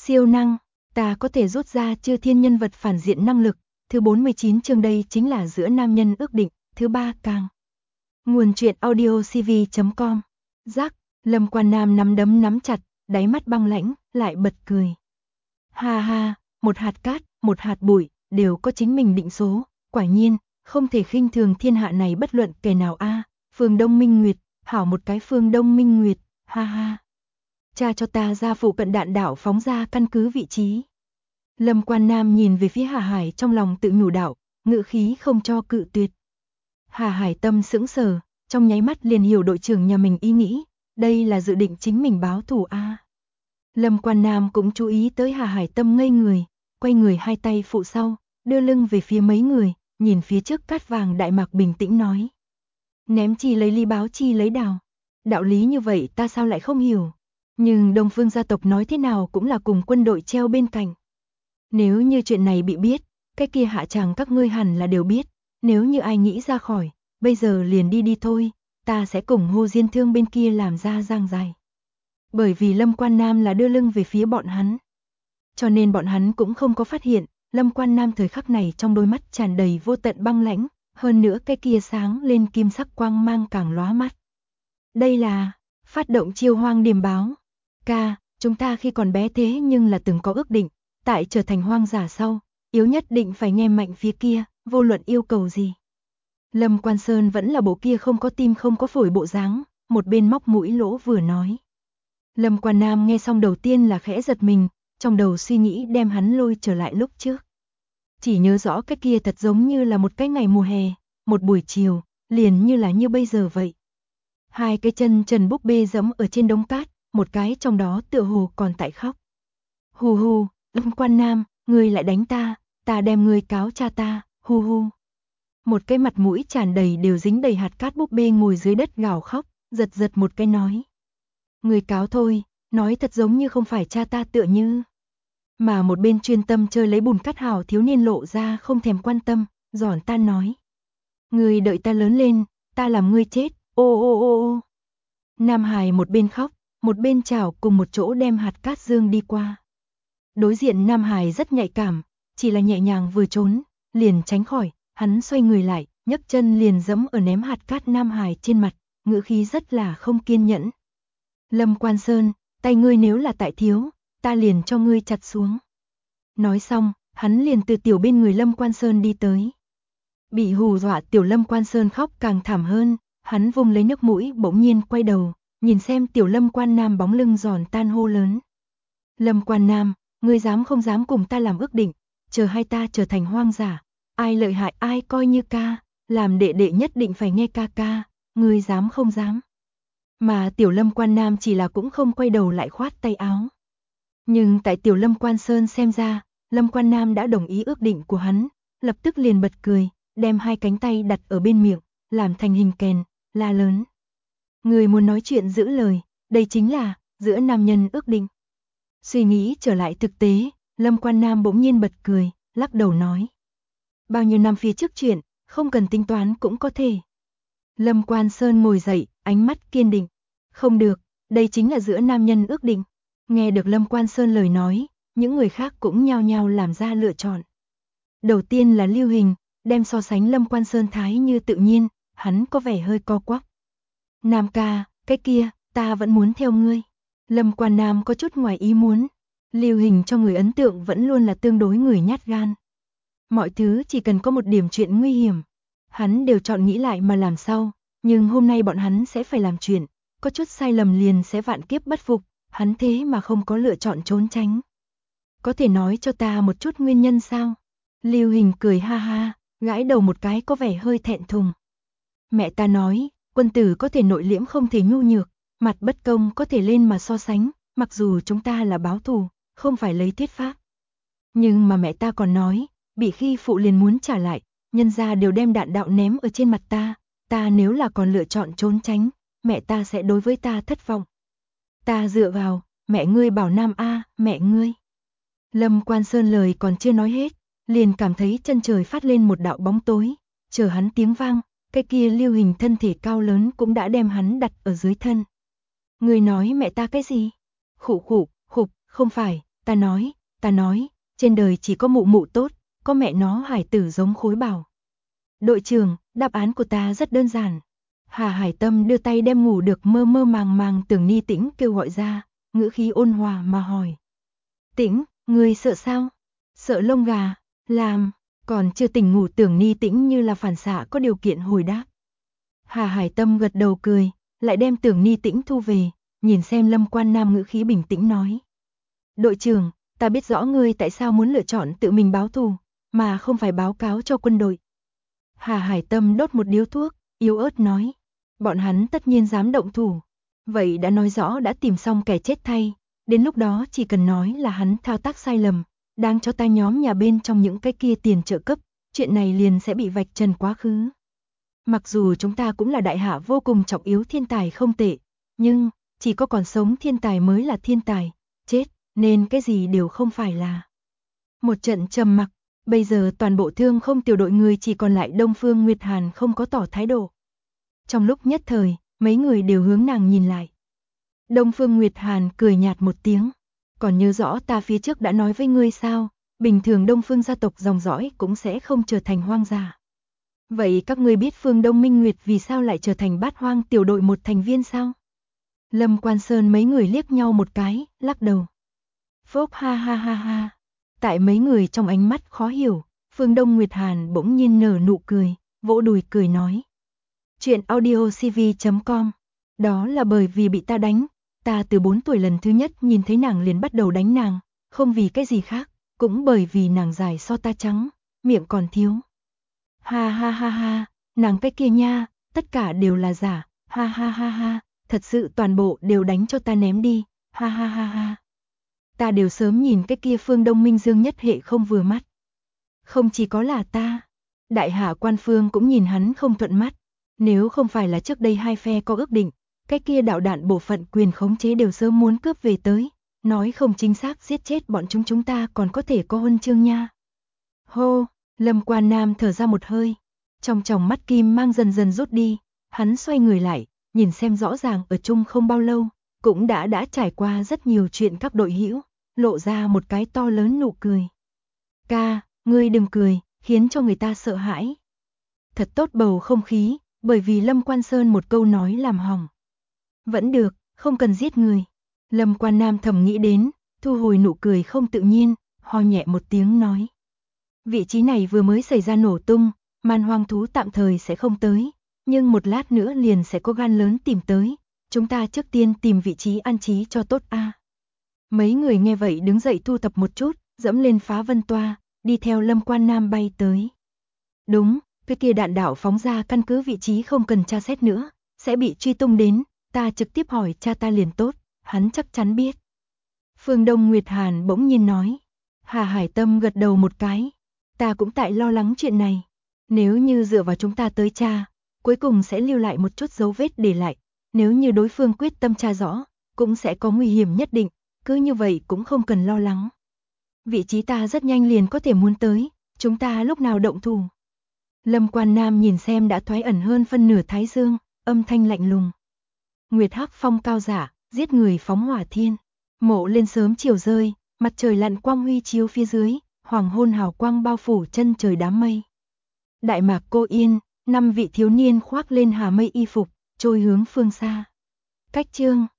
Siêu năng, ta có thể rút ra chư thiên nhân vật phản diện năng lực. Thứ 49 chương đây chính là giữa nam nhân ước định. Thứ 3 càng. Nguồn truyện audio cv.com. Giác, Lâm Quan Nam nắm đấm nắm chặt, đáy mắt băng lãnh, lại bật cười. Ha ha, một hạt cát, một hạt bụi, đều có chính mình định số, quả nhiên, không thể khinh thường thiên hạ này bất luận kẻ nào a. Phương Đông Minh Nguyệt, hảo một cái Phương Đông Minh Nguyệt, ha ha. Cha cho ta ra phụ cận đạn đạo phóng ra căn cứ vị trí. Lâm Quan Nam nhìn về phía Hà Hải trong lòng tự nhủ đạo, ngữ khí không cho cự tuyệt. Hà Hải tâm sững sờ, trong nháy mắt liền hiểu đội trưởng nhà mình ý nghĩ, đây là dự định chính mình báo thù a. Lâm Quan Nam cũng chú ý tới Hà Hải tâm ngây người, quay người hai tay phụ sau, đưa lưng về phía mấy người, nhìn phía trước cát vàng Đại Mạc bình tĩnh nói. Ném chi lấy ly báo chi lấy đào. Đạo lý như vậy ta sao lại không hiểu. Nhưng Đông Phương gia tộc nói thế nào cũng là cùng quân đội treo bên cạnh. Nếu như chuyện này bị biết, cái kia hạ tràng các ngươi hẳn là đều biết. Nếu như ai nghĩ ra khỏi, bây giờ liền đi thôi, ta sẽ cùng Hồ Diên Thương bên kia làm ra giang dài. Bởi vì Lâm Quan Nam là đưa lưng về phía bọn hắn. Cho nên bọn hắn cũng không có phát hiện, Lâm Quan Nam thời khắc này trong đôi mắt tràn đầy vô tận băng lãnh, hơn nữa cái kia sáng lên kim sắc quang mang càng lóa mắt. Đây là phát động chiêu hoang điềm báo. Ca, chúng ta khi còn bé thế nhưng là từng có ước định, tại trở thành hoang giả sau, yếu nhất định phải nghe mạnh phía kia, vô luận yêu cầu gì. Lâm Quan Sơn vẫn là bộ kia không có tim không có phổi bộ dáng, một bên móc mũi lỗ vừa nói. Lâm Quan Nam nghe xong đầu tiên là khẽ giật mình, trong đầu suy nghĩ đem hắn lôi trở lại lúc trước. Chỉ nhớ rõ cái kia thật giống như là một cái ngày mùa hè, một buổi chiều, liền như là như bây giờ vậy. Hai cái chân trần búp bê giẫm ở trên đống cát, một cái trong đó tựa hồ còn tại khóc. Hù hù, Lâm Quan Nam, ngươi lại đánh ta, ta đem ngươi cáo cha ta, hù hù. Một cái mặt mũi tràn đầy đều dính đầy hạt cát búp bê ngồi dưới đất gào khóc, giật giật một cái nói. Ngươi cáo thôi, nói thật giống như không phải cha ta tựa như. Mà một bên chuyên tâm chơi lấy bùn cát hào thiếu niên lộ ra không thèm quan tâm, giòn tan nói. Ngươi đợi ta lớn lên, ta làm ngươi chết, ô ô ô ô. Nam Hải một bên khóc, một bên chảo cùng một chỗ đem hạt cát dương đi qua. Đối diện Nam Hải rất nhạy cảm, chỉ là nhẹ nhàng vừa trốn, liền tránh khỏi, hắn xoay người lại, nhấc chân liền giẫm ở ném hạt cát Nam Hải trên mặt, ngữ khí rất là không kiên nhẫn. Lâm Quan Sơn, tay ngươi nếu là tại thiếu, ta liền cho ngươi chặt xuống. Nói xong, hắn liền từ tiểu bên người Lâm Quan Sơn đi tới. Bị hù dọa tiểu Lâm Quan Sơn khóc càng thảm hơn, hắn vung lấy nước mũi bỗng nhiên quay đầu, nhìn xem tiểu Lâm Quan Nam bóng lưng giòn tan hô lớn. Lâm Quan Nam, ngươi dám không dám cùng ta làm ước định, chờ hai ta trở thành hoang giả, ai lợi hại ai coi như ca, làm đệ đệ nhất định phải nghe ca ca, ngươi dám không dám. Mà tiểu Lâm Quan Nam chỉ là cũng không quay đầu lại khoát tay áo. Nhưng tại tiểu Lâm Quan Sơn xem ra, Lâm Quan Nam đã đồng ý ước định của hắn, lập tức liền bật cười, đem hai cánh tay đặt ở bên miệng, làm thành hình kèn, la lớn. Người muốn nói chuyện giữ lời, đây chính là giữa nam nhân ước định. Suy nghĩ trở lại thực tế, Lâm Quan Nam bỗng nhiên bật cười, lắc đầu nói. Bao nhiêu năm phía trước chuyện, không cần tính toán cũng có thể. Lâm Quan Sơn ngồi dậy, ánh mắt kiên định. Không được, đây chính là giữa nam nhân ước định. Nghe được Lâm Quan Sơn lời nói, những người khác cũng nhao nhao làm ra lựa chọn. Đầu tiên là Lưu Hình, đem so sánh Lâm Quan Sơn thái như tự nhiên, hắn có vẻ hơi co quắp. Nam ca, cái kia, ta vẫn muốn theo ngươi. Lâm Quan Nam có chút ngoài ý muốn. Lưu Hình cho người ấn tượng vẫn luôn là tương đối người nhát gan. Mọi thứ chỉ cần có một điểm chuyện nguy hiểm, hắn đều chọn nghĩ lại mà làm sau, nhưng hôm nay bọn hắn sẽ phải làm chuyện, có chút sai lầm liền sẽ vạn kiếp bất phục, hắn thế mà không có lựa chọn trốn tránh. Có thể nói cho ta một chút nguyên nhân sao? Lưu Hình cười ha ha, gãi đầu một cái có vẻ hơi thẹn thùng. Mẹ ta nói, quân tử có thể nội liễm không thể nhu nhược, mặt bất công có thể lên mà so sánh, mặc dù chúng ta là báo thù, không phải lấy thuyết pháp. Nhưng mà mẹ ta còn nói, bị khi phụ liền muốn trả lại, nhân gia đều đem đạn đạo ném ở trên mặt ta nếu là còn lựa chọn trốn tránh, mẹ ta sẽ đối với ta thất vọng. Ta dựa vào, mẹ ngươi bảo Nam a, mẹ ngươi. Lâm Quan Sơn lời còn chưa nói hết, liền cảm thấy chân trời phát lên một đạo bóng tối, chờ hắn tiếng vang, cái kia Lưu Hình thân thể cao lớn cũng đã đem hắn đặt ở dưới thân. Ngươi nói mẹ ta cái gì? Khụ khụ, khục, không phải, Ta nói, trên đời chỉ có mụ mụ tốt, có mẹ nó hải tử giống khối bảo. Đội trưởng, đáp án của ta rất đơn giản. Hà Hải Tâm đưa tay đem ngủ được mơ mơ màng màng Tưởng Ni Tĩnh kêu gọi ra, ngữ khí ôn hòa mà hỏi. Tĩnh, ngươi sợ sao? Sợ lông gà, làm, còn chưa tỉnh ngủ Tưởng Ni Tĩnh như là phản xạ có điều kiện hồi đáp. Hà Hải Tâm gật đầu cười, lại đem Tưởng Ni Tĩnh thu về, nhìn xem Lâm Quan Nam ngữ khí bình tĩnh nói. Đội trưởng, ta biết rõ ngươi tại sao muốn lựa chọn tự mình báo thù, mà không phải báo cáo cho quân đội. Hà Hải Tâm đốt một điếu thuốc, yếu ớt nói. Bọn hắn tất nhiên dám động thủ. Vậy đã nói rõ đã tìm xong kẻ chết thay. Đến lúc đó chỉ cần nói là hắn thao tác sai lầm, đang cho ta nhóm nhà bên trong những cái kia tiền trợ cấp, chuyện này liền sẽ bị vạch trần quá khứ. Mặc dù chúng ta cũng là đại hạ vô cùng trọng yếu thiên tài không tệ, nhưng chỉ có còn sống thiên tài mới là thiên tài, chết nên cái gì đều không phải là. Một trận trầm mặc, bây giờ toàn bộ Thương Không tiểu đội người chỉ còn lại Đông Phương Nguyệt Hàn không có tỏ thái độ. Trong lúc nhất thời, mấy người đều hướng nàng nhìn lại. Đông Phương Nguyệt Hàn cười nhạt một tiếng, còn nhớ rõ ta phía trước đã nói với ngươi sao, bình thường Đông Phương gia tộc dòng dõi cũng sẽ không trở thành hoang dã. Vậy các ngươi biết Phương Đông Minh Nguyệt vì sao lại trở thành Bát Hoang tiểu đội một thành viên sao? Lâm Quan Sơn mấy người liếc nhau một cái, lắc đầu. Phốc ha ha ha ha. Tại mấy người trong ánh mắt khó hiểu, Phương Đông Nguyệt Hàn bỗng nhiên nở nụ cười, vỗ đùi cười nói. Chuyện audiocv.com. Đó là bởi vì bị ta đánh, ta từ 4 tuổi lần thứ nhất nhìn thấy nàng liền bắt đầu đánh nàng, không vì cái gì khác, cũng bởi vì nàng dài so ta trắng, miệng còn thiếu. Ha ha ha ha, nàng cái kia nha, tất cả đều là giả, ha ha ha ha, thật sự toàn bộ đều đánh cho ta ném đi, ha ha ha ha. Ta đều sớm nhìn cái kia Phương Đông Minh Dương nhất hệ không vừa mắt. Không chỉ có là ta, đại hạ quan phương cũng nhìn hắn không thuận mắt, nếu không phải là trước đây hai phe có ước định, cái kia đạo đạn bộ phận quyền khống chế đều sớm muốn cướp về tới, nói không chính xác giết chết bọn chúng ta còn có thể có huân chương nha. Hô, Lâm Quan Nam thở ra một hơi, trong tròng mắt kim mang dần dần rút đi, hắn xoay người lại, nhìn xem rõ ràng ở chung không bao lâu, cũng đã trải qua rất nhiều chuyện các đội hữu, lộ ra một cái to lớn nụ cười. Ca, ngươi đừng cười, khiến cho người ta sợ hãi. Thật tốt bầu không khí, bởi vì Lâm Quan Sơn một câu nói làm hỏng. Vẫn được, không cần giết người. Lâm Quan Nam thầm nghĩ đến, thu hồi nụ cười không tự nhiên, ho nhẹ một tiếng nói. Vị trí này vừa mới xảy ra nổ tung, man hoang thú tạm thời sẽ không tới, nhưng một lát nữa liền sẽ có gan lớn tìm tới. Chúng ta trước tiên tìm vị trí an trí cho tốt a. Mấy người nghe vậy đứng dậy thu thập một chút, dẫm lên phá vân toa, đi theo Lâm Quan Nam bay tới. Đúng, cái kia đạn đạo phóng ra căn cứ vị trí không cần tra xét nữa, sẽ bị truy tung đến, ta trực tiếp hỏi cha ta liền tốt, hắn chắc chắn biết. Phương Đông Nguyệt Hàn bỗng nhiên nói. Hà Hải Tâm gật đầu một cái, ta cũng tại lo lắng chuyện này. Nếu như dựa vào chúng ta tới tra, cuối cùng sẽ lưu lại một chút dấu vết để lại, nếu như đối phương quyết tâm tra rõ, cũng sẽ có nguy hiểm nhất định, cứ như vậy cũng không cần lo lắng. Vị trí ta rất nhanh liền có thể muốn tới, chúng ta lúc nào động thủ. Lâm Quan Nam nhìn xem đã thoái ẩn hơn phân nửa thái dương, âm thanh lạnh lùng. Nguyệt Hắc Phong cao giả, giết người phóng hỏa thiên. Mộ lên sớm chiều rơi, mặt trời lặn quang huy chiếu phía dưới, hoàng hôn hào quang bao phủ chân trời đám mây. Đại mạc Cô Yên, 5 vị thiếu niên khoác lên hà mây y phục, trôi hướng phương xa. Cách chương